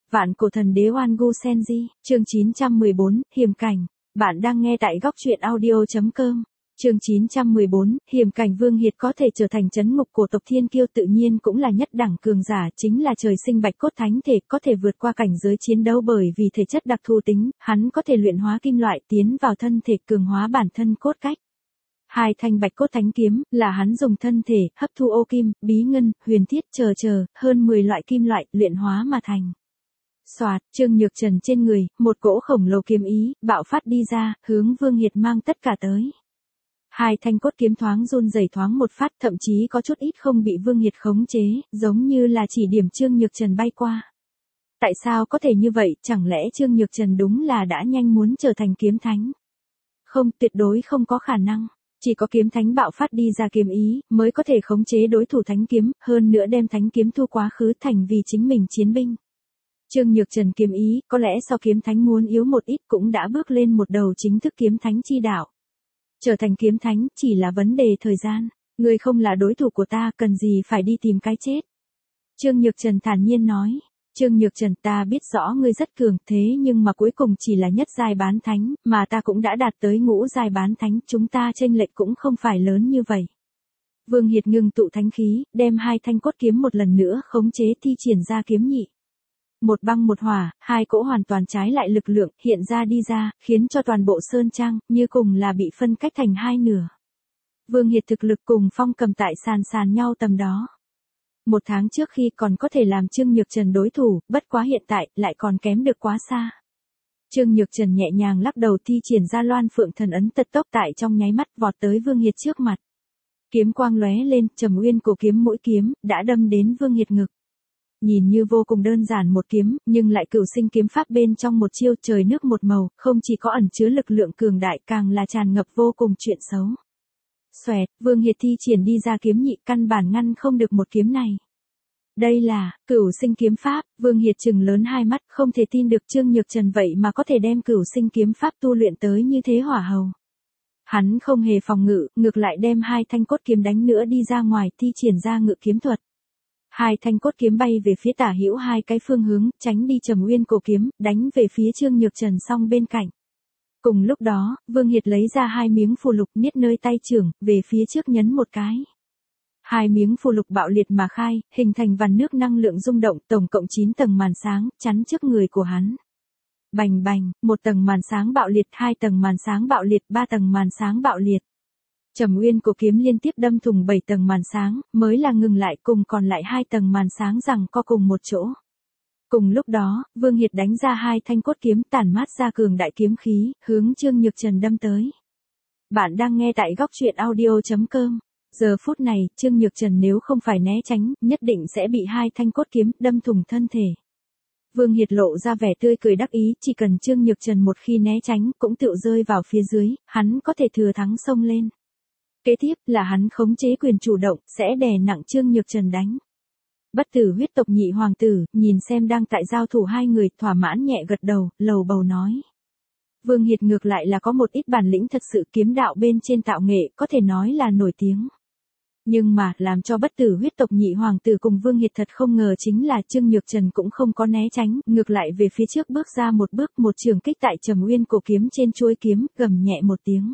Vạn cổ thần đế Oan Gu Senji, chương 914, hiểm cảnh. Bạn đang nghe tại góc truyện audio.com. Chương 914, hiểm cảnh. Vương Hiệt có thể trở thành trấn ngục của tộc Thiên Kiêu tự nhiên cũng là nhất đẳng cường giả, chính là trời sinh bạch cốt thánh thể, có thể vượt qua cảnh giới chiến đấu bởi vì thể chất đặc thù tính, hắn có thể luyện hóa kim loại tiến vào thân thể cường hóa bản thân cốt cách. Hai thanh bạch cốt thánh kiếm là hắn dùng thân thể hấp thu ô kim, bí ngân, huyền thiết hơn 10 loại kim loại luyện hóa mà thành. Soạt, Trương Nhược Trần trên người, một cỗ khổng lồ kiếm ý bạo phát đi ra, hướng Vương Hiệt mang tất cả tới. Hai thanh cốt kiếm thoáng run rẩy thoáng một phát, thậm chí có chút ít không bị Vương Hiệt khống chế, giống như là chỉ điểm Trương Nhược Trần bay qua. Tại sao có thể như vậy, chẳng lẽ Trương Nhược Trần đúng là đã nhanh muốn trở thành kiếm thánh? Không, tuyệt đối không có khả năng. Chỉ có kiếm thánh bạo phát đi ra kiếm ý, mới có thể khống chế đối thủ thánh kiếm, hơn nữa đem thánh kiếm thu quá khứ thành vì chính mình chiến binh. Trương Nhược Trần kiếm ý, có lẽ so kiếm thánh muốn yếu một ít cũng đã bước lên một đầu chính thức kiếm thánh chi đạo. Trở thành kiếm thánh, chỉ là vấn đề thời gian. Ngươi không là đối thủ của ta, cần gì phải đi tìm cái chết. Trương Nhược Trần thản nhiên nói. Trương Nhược Trần, ta biết rõ ngươi rất cường, thế nhưng mà cuối cùng chỉ là nhất giai bán thánh, mà ta cũng đã đạt tới ngũ giai bán thánh, chúng ta chênh lệch cũng không phải lớn như vậy. Vương Hiệt ngưng tụ thánh khí, đem hai thanh cốt kiếm một lần nữa khống chế thi triển ra kiếm nhị. Một băng một hỏa, hai cỗ hoàn toàn trái lại lực lượng hiện ra đi ra, khiến cho toàn bộ sơn trang như cùng là bị phân cách thành hai nửa. Vương Hiệt thực lực cùng Phong Cầm tại sàn nhau tầm đó. Một tháng trước khi còn có thể làm Trương Nhược Trần đối thủ, bất quá hiện tại lại còn kém được quá xa. Trương Nhược Trần nhẹ nhàng lắc đầu thi triển ra Loan Phượng Thần ấn, tật tốc tại trong nháy mắt vọt tới Vương Hiệt trước mặt. Kiếm quang lóe lên, Trầm Uyên cổ kiếm mỗi kiếm đã đâm đến Vương Hiệt ngực. Nhìn như vô cùng đơn giản một kiếm, nhưng lại cửu sinh kiếm pháp bên trong một chiêu trời nước một màu, không chỉ có ẩn chứa lực lượng cường đại, càng là tràn ngập vô cùng chuyện xấu. Xoẹt, Vương Hiệt thi triển đi ra kiếm nhị, căn bản ngăn không được một kiếm này. Đây là cửu sinh kiếm pháp. Vương Hiệt trừng lớn hai mắt, không thể tin được Trương Nhược Trần vậy mà có thể đem cửu sinh kiếm pháp tu luyện tới như thế hỏa hầu. Hắn không hề phòng ngự, ngược lại đem hai thanh cốt kiếm đánh nữa đi ra ngoài, thi triển ra ngự kiếm thuật. Hai thanh cốt kiếm bay về phía tả hữu hai cái phương hướng, tránh đi Trầm Uyên cổ kiếm, đánh về phía Trương Nhược Trần song bên cạnh. Cùng lúc đó, Vương Hiệt lấy ra hai miếng phù lục niết nơi tay trưởng, về phía trước nhấn một cái. Hai miếng phù lục bạo liệt mà khai, hình thành vằn nước năng lượng rung động, tổng cộng 9 tầng màn sáng, chắn trước người của hắn. Bành bành, một tầng màn sáng bạo liệt, hai tầng màn sáng bạo liệt, ba tầng màn sáng bạo liệt. Trầm Uyên cổ kiếm liên tiếp đâm thủng 7 tầng màn sáng, mới là ngừng lại, cùng còn lại 2 tầng màn sáng giằng co cùng một chỗ. Cùng lúc đó, Vương Hiệt đánh ra hai thanh cốt kiếm tản mát ra cường đại kiếm khí, hướng Trương Nhược Trần đâm tới. Bạn đang nghe tại góc truyện audio.com. Giờ phút này, Trương Nhược Trần nếu không phải né tránh, nhất định sẽ bị hai thanh cốt kiếm đâm thủng thân thể. Vương Hiệt lộ ra vẻ tươi cười đắc ý, chỉ cần Trương Nhược Trần một khi né tránh, cũng tựu rơi vào phía dưới, hắn có thể thừa thắng xông lên. Kế tiếp là hắn khống chế quyền chủ động, sẽ đè nặng Trương Nhược Trần đánh. Bất Tử huyết tộc nhị hoàng tử, nhìn xem đang tại giao thủ hai người, thỏa mãn nhẹ gật đầu, lầu bầu nói. Vương Hiệt ngược lại là có một ít bản lĩnh thật sự, kiếm đạo bên trên tạo nghệ, có thể nói là nổi tiếng. Nhưng mà, làm cho Bất Tử huyết tộc nhị hoàng tử cùng Vương Hiệt thật không ngờ chính là Trương Nhược Trần cũng không có né tránh, ngược lại về phía trước bước ra một bước, một trường kích tại Trầm Uyên cổ kiếm trên chuôi kiếm, gầm nhẹ một tiếng.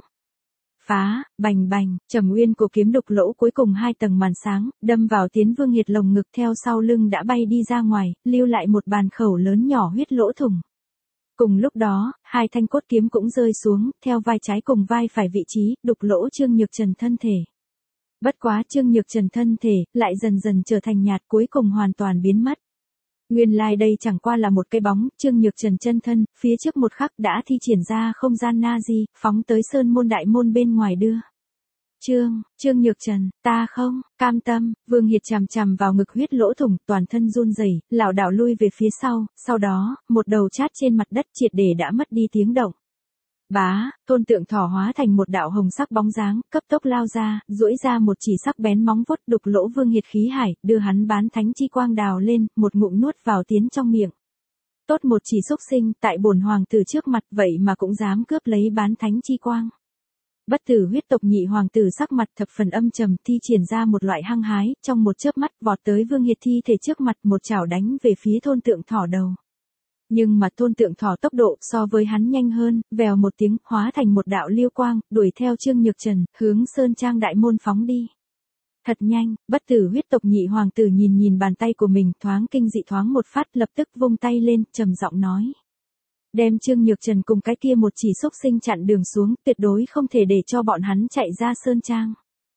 Phá, bành bành, Trầm Uyên cổ kiếm đục lỗ cuối cùng 2 tầng màn sáng, đâm vào tiến Vương Hiệt lồng ngực, theo sau lưng đã bay đi ra ngoài, lưu lại một bàn khẩu lớn nhỏ huyết lỗ thủng. Cùng lúc đó, hai thanh cốt kiếm cũng rơi xuống, theo vai trái cùng vai phải vị trí, đục lỗ Trương Nhược Trần thân thể. Bất quá Trương Nhược Trần thân thể, lại dần dần trở thành nhạt, cuối cùng hoàn toàn biến mất. Nguyên lai đây chẳng qua là một cái bóng, Trương Nhược Trần chân thân, phía trước một khắc đã thi triển ra không gian Nazi, phóng tới sơn môn đại môn bên ngoài đưa. Trương Nhược Trần, ta không cam tâm. Vương Hiệt chằm chằm vào ngực huyết lỗ thủng, toàn thân run rẩy, lảo đảo lui về phía sau đó, một đầu chát trên mặt đất triệt để đã mất đi tiếng động. Bá, tôn tượng thỏ hóa thành một đạo hồng sắc bóng dáng, cấp tốc lao ra, duỗi ra một chỉ sắc bén móng vuốt đục lỗ Vương Hiệt khí hải, đưa hắn bán thánh chi quang đào lên, một ngụm nuốt vào tiến trong miệng. Tốt một chỉ xúc sinh, tại bổn hoàng tử trước mặt vậy mà cũng dám cướp lấy bán thánh chi quang. Bất Tử huyết tộc nhị hoàng tử sắc mặt thập phần âm trầm, thi triển ra một loại hăng hái, trong một chớp mắt vọt tới Vương Hiệt thi thể trước mặt, một chảo đánh về phía tôn tượng thỏ đầu. Nhưng mà Tôn Tượng Thỏ tốc độ so với hắn nhanh hơn, vèo một tiếng, hóa thành một đạo liêu quang, đuổi theo Trương Nhược Trần, hướng Sơn Trang đại môn phóng đi. Thật nhanh, Bất Tử huyết tộc nhị hoàng tử nhìn nhìn bàn tay của mình, thoáng kinh dị thoáng một phát, lập tức vung tay lên, trầm giọng nói. Đem Trương Nhược Trần cùng cái kia một chỉ xúc sinh chặn đường xuống, tuyệt đối không thể để cho bọn hắn chạy ra Sơn Trang.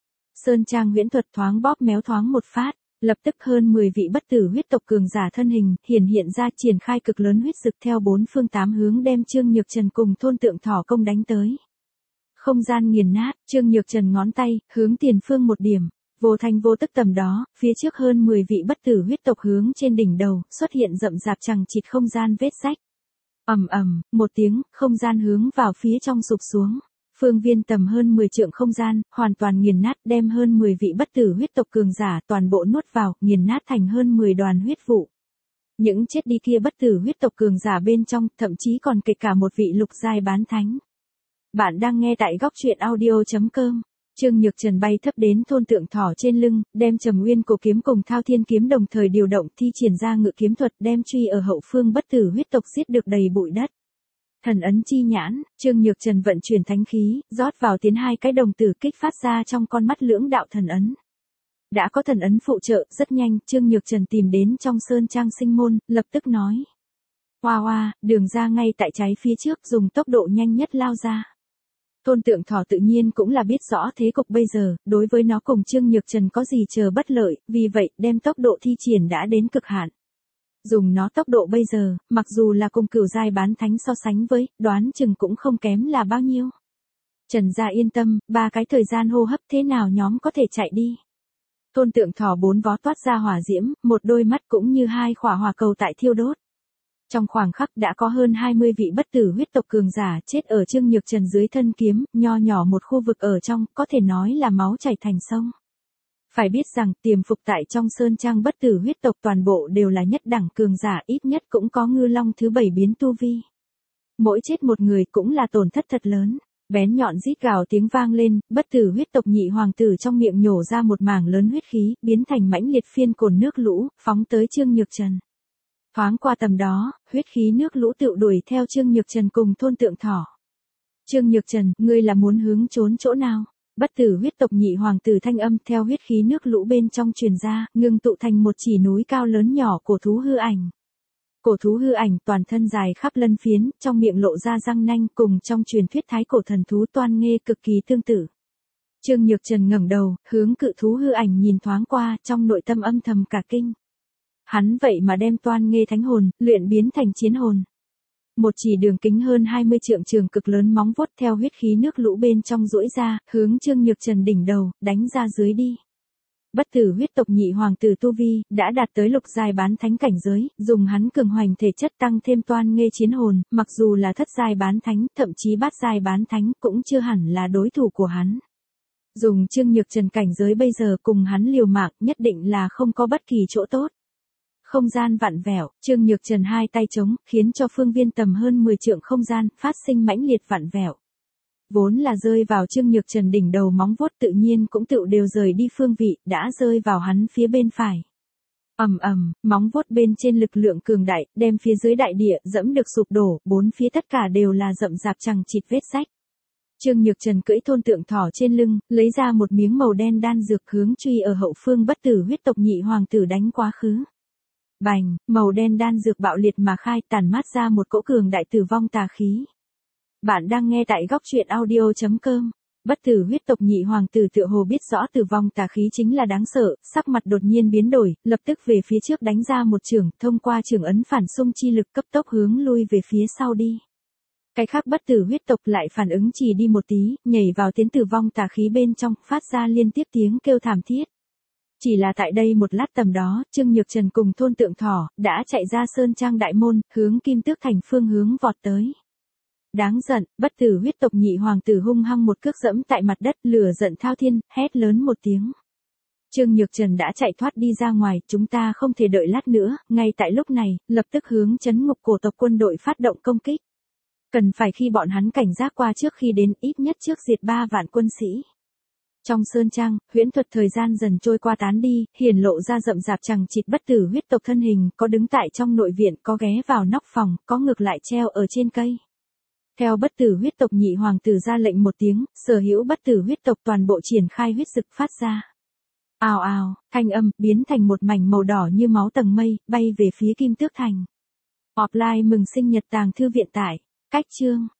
Sơn Trang huyễn thuật thoáng bóp méo thoáng một phát, lập tức hơn 10 vị bất tử huyết tộc cường giả thân hình, hiện ra triển khai cực lớn huyết dực theo bốn phương tám hướng đem Trương Nhược Trần cùng Tôn Tượng Thỏ công đánh tới. Không gian nghiền nát, Trương Nhược Trần ngón tay, hướng tiền phương một điểm, vô thanh vô tức tầm đó, phía trước hơn 10 vị bất tử huyết tộc hướng trên đỉnh đầu, xuất hiện rậm rạp chằng chịt không gian vết rách. Ầm ầm, một tiếng, không gian hướng vào phía trong sụp xuống. Phương viên tầm hơn 10 trượng không gian, hoàn toàn nghiền nát, đem hơn 10 vị bất tử huyết tộc cường giả toàn bộ nuốt vào, nghiền nát thành hơn 10 đoàn huyết vụ. Những chết đi kia bất tử huyết tộc cường giả bên trong, thậm chí còn kể cả một vị lục giai bán thánh. Bạn đang nghe tại góc truyện audio.com. Trương Nhược Trần bay thấp đến Tôn Tượng Thỏ trên lưng, đem Trầm Nguyên Cổ kiếm cùng Thao Thiên kiếm đồng thời điều động, thi triển ra ngự kiếm thuật, đem truy ở hậu phương bất tử huyết tộc giết được đầy bụi đất. Thần ấn chi nhãn, Trương Nhược Trần vận chuyển thánh khí, rót vào tiến hai cái đồng tử kích phát ra trong con mắt lưỡng đạo thần ấn. Đã có thần ấn phụ trợ, rất nhanh, Trương Nhược Trần tìm đến trong Sơn Trang sinh môn, lập tức nói. Hoa hoa, đường ra ngay tại trái phía trước, dùng tốc độ nhanh nhất lao ra. Tôn Tượng Thỏ tự nhiên cũng là biết rõ thế cục bây giờ, đối với nó cùng Trương Nhược Trần có gì chờ bất lợi, vì vậy, đem tốc độ thi triển đã đến cực hạn. Dùng nó tốc độ bây giờ, mặc dù là cùng cửu giai bán thánh so sánh với, đoán chừng cũng không kém là bao nhiêu. Trần gia yên tâm, 3 cái thời gian hô hấp thế nào nhóm có thể chạy đi. Tôn Tượng Thỏ 4 vó toát ra hỏa diễm, một đôi mắt cũng như 2 khỏa hỏa cầu tại thiêu đốt. Trong khoảng khắc đã có hơn 20 vị bất tử huyết tộc cường giả chết ở Trương Nhược Trần dưới thân kiếm, nho nhỏ một khu vực ở trong, có thể nói là máu chảy thành sông. Phải biết rằng, tiềm phục tại trong Sơn Trang bất tử huyết tộc toàn bộ đều là nhất đẳng cường giả, ít nhất cũng có ngư long thứ 7 biến tu vi. Mỗi chết một người cũng là tổn thất thật lớn. Bén nhọn rít gào tiếng vang lên, bất tử huyết tộc nhị hoàng tử trong miệng nhổ ra một mảng lớn huyết khí, biến thành mãnh liệt phiên cồn nước lũ, phóng tới Trương Nhược Trần. Thoáng qua tầm đó, huyết khí nước lũ tự đuổi theo Trương Nhược Trần cùng Tôn Tượng Thỏ. Trương Nhược Trần, ngươi là muốn hướng trốn chỗ nào? Bất tử huyết tộc nhị hoàng tử thanh âm theo huyết khí nước lũ bên trong truyền ra, ngưng tụ thành một chỉ núi cao lớn nhỏ cổ thú hư ảnh. Cổ thú hư ảnh toàn thân dài khắp lân phiến, trong miệng lộ ra răng nanh, cùng trong truyền thuyết thái cổ thần thú Toan Nghê cực kỳ tương tự. Trương Nhược Trần ngẩng đầu, hướng cự thú hư ảnh nhìn thoáng qua, trong nội tâm âm thầm cả kinh. Hắn vậy mà đem Toan Nghê thánh hồn, luyện biến thành chiến hồn. Một chỉ đường kính hơn 20 trượng trường cực lớn móng vuốt theo huyết khí nước lũ bên trong duỗi ra, hướng Trương Nhược Trần đỉnh đầu, đánh ra dưới đi. Bất tử huyết tộc nhị hoàng tử tu vi, đã đạt tới lục giai bán thánh cảnh giới, dùng hắn cường hoành thể chất tăng thêm Toan Nghê chiến hồn, mặc dù là thất giai bán thánh, thậm chí bát giai bán thánh, cũng chưa hẳn là đối thủ của hắn. Dùng Trương Nhược Trần cảnh giới bây giờ cùng hắn liều mạng, nhất định là không có bất kỳ chỗ tốt. Không gian vặn vẹo, Trương Nhược Trần hai tay trống, khiến cho phương viên tầm hơn 10 trượng không gian, phát sinh mãnh liệt vặn vẹo. Vốn là rơi vào Trương Nhược Trần đỉnh đầu móng vuốt tự nhiên cũng tự đều rời đi phương vị, đã rơi vào hắn phía bên phải. Ầm ầm, móng vuốt bên trên lực lượng cường đại, đem phía dưới đại địa dẫm được sụp đổ, bốn phía tất cả đều là rậm rạp chằng chịt vết rách. Trương Nhược Trần cưỡi Tôn Tượng Thỏ trên lưng, lấy ra một miếng màu đen đan dược hướng truy ở hậu phương bất tử huyết tộc nhị hoàng tử đánh quá khứ. Bành, màu đen đan dược bạo liệt mà khai, tản mát ra một cỗ cường đại tử vong tà khí. Bạn đang nghe tại góc truyện audio.com. Bất tử huyết tộc nhị hoàng tử tựa hồ biết rõ tử vong tà khí chính là đáng sợ, sắc mặt đột nhiên biến đổi, lập tức về phía trước đánh ra một chưởng, thông qua chưởng ấn phản xung chi lực cấp tốc hướng lui về phía sau đi. Cái khác bất tử huyết tộc lại phản ứng chỉ đi một tí, nhảy vào tiến tử vong tà khí bên trong, phát ra liên tiếp tiếng kêu thảm thiết. Chỉ là tại đây một lát tầm đó, Trương Nhược Trần cùng Tôn Tượng Thỏ, đã chạy ra Sơn Trang đại môn, hướng Kim Tước Thành phương hướng vọt tới. Đáng giận, bất tử huyết tộc nhị hoàng tử hung hăng một cước dẫm tại mặt đất, lửa giận thao thiên, hét lớn một tiếng. Trương Nhược Trần đã chạy thoát đi ra ngoài, chúng ta không thể đợi lát nữa, ngay tại lúc này, lập tức hướng trấn ngục cổ tộc quân đội phát động công kích. Cần phải khi bọn hắn cảnh giác qua trước khi đến, ít nhất trước diệt 3 vạn quân sĩ. Trong sơn trang, huyễn thuật thời gian dần trôi qua tán đi, hiển lộ ra rậm rạp chằng chịt bất tử huyết tộc thân hình, có đứng tại trong nội viện, có ghé vào nóc phòng, có ngược lại treo ở trên cây. Theo bất tử huyết tộc nhị hoàng tử ra lệnh một tiếng, sở hữu bất tử huyết tộc toàn bộ triển khai huyết dực phát ra. Ào ào, thanh âm biến thành một mảnh màu đỏ như máu tầng mây, bay về phía Kim Tước Thành. Offline mừng sinh nhật tàng thư viện tại cách chương